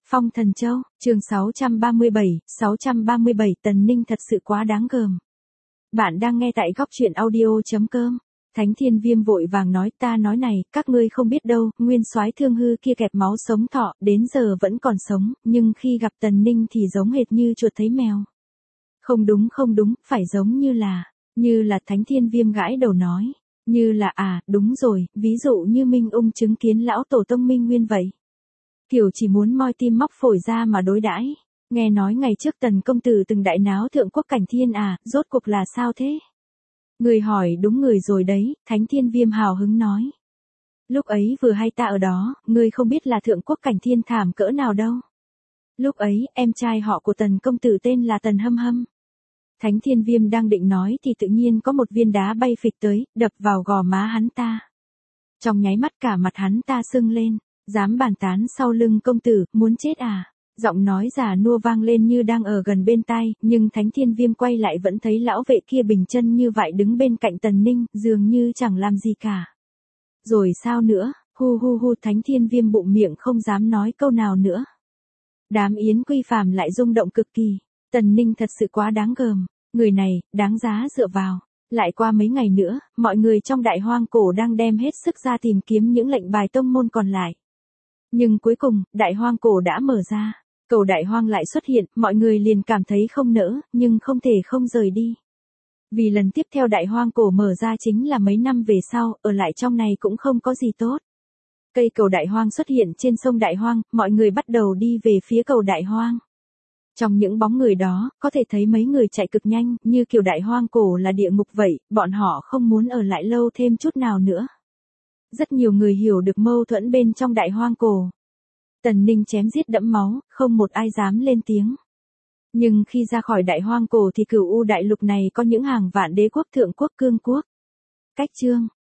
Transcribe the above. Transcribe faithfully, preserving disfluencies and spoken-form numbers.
Phong Thần Châu, chương sáu trăm ba mươi bảy, sáu trăm ba mươi bảy Tần Ninh thật sự quá đáng gờm. Bạn đang nghe tại góc truyện audio.com. Thánh Thiên Viêm vội vàng nói, ta nói này, các ngươi không biết đâu, nguyên soái Thương Hư kia kẹp máu sống thọ, đến giờ vẫn còn sống, nhưng khi gặp Tần Ninh thì giống hệt như chuột thấy mèo. Không đúng không đúng, phải giống như là, như là Thánh Thiên Viêm gãi đầu nói, như là à, đúng rồi, ví dụ như Minh Ung chứng kiến lão tổ tông Minh Nguyên vậy. Kiểu chỉ muốn moi tim móc phổi ra mà đối đãi. Nghe nói ngày trước Tần công tử từng đại náo thượng quốc cảnh thiên à, rốt cuộc là sao thế? Người hỏi đúng người rồi đấy, Thánh Thiên Viêm hào hứng nói. Lúc ấy vừa hay ta ở đó, ngươi không biết là thượng quốc cảnh thiên thảm cỡ nào đâu. Lúc ấy, em trai họ của Tần công tử tên là Tần Hâm Hâm. Thánh Thiên Viêm đang định nói thì tự nhiên có một viên đá bay phịch tới, đập vào gò má hắn ta. Trong nháy mắt cả mặt hắn ta sưng lên. Dám bàn tán sau lưng công tử, muốn chết à? Giọng nói già nua vang lên như đang ở gần bên tai, nhưng Thánh Thiên Viêm quay lại vẫn thấy lão vệ kia bình chân như vậy đứng bên cạnh Tần Ninh, dường như chẳng làm gì cả. Rồi sao nữa? Hu hu hu, Thánh Thiên Viêm bụng miệng không dám nói câu nào nữa. Đám Yến Quy Phàm lại rung động cực kỳ. Tần Ninh thật sự quá đáng gờm. Người này, đáng giá dựa vào. Lại qua mấy ngày nữa, mọi người trong Đại Hoang Cổ đang đem hết sức ra tìm kiếm những lệnh bài tông môn còn lại. Nhưng cuối cùng, Đại Hoang Cổ đã mở ra. Cầu Đại Hoang lại xuất hiện, mọi người liền cảm thấy không nỡ, nhưng không thể không rời đi. Vì lần tiếp theo Đại Hoang Cổ mở ra chính là mấy năm về sau, ở lại trong này cũng không có gì tốt. Cây cầu Đại Hoang xuất hiện trên sông Đại Hoang, mọi người bắt đầu đi về phía cầu Đại Hoang. Trong những bóng người đó, có thể thấy mấy người chạy cực nhanh, như kiểu Đại Hoang Cổ là địa ngục vậy, bọn họ không muốn ở lại lâu thêm chút nào nữa. Rất nhiều người hiểu được mâu thuẫn bên trong Đại Hoang Cổ. Tần Ninh chém giết đẫm máu, không một ai dám lên tiếng. Nhưng khi ra khỏi Đại Hoang Cổ thì Cửu U đại lục này có những hàng vạn đế quốc thượng quốc cương quốc. Cách chương,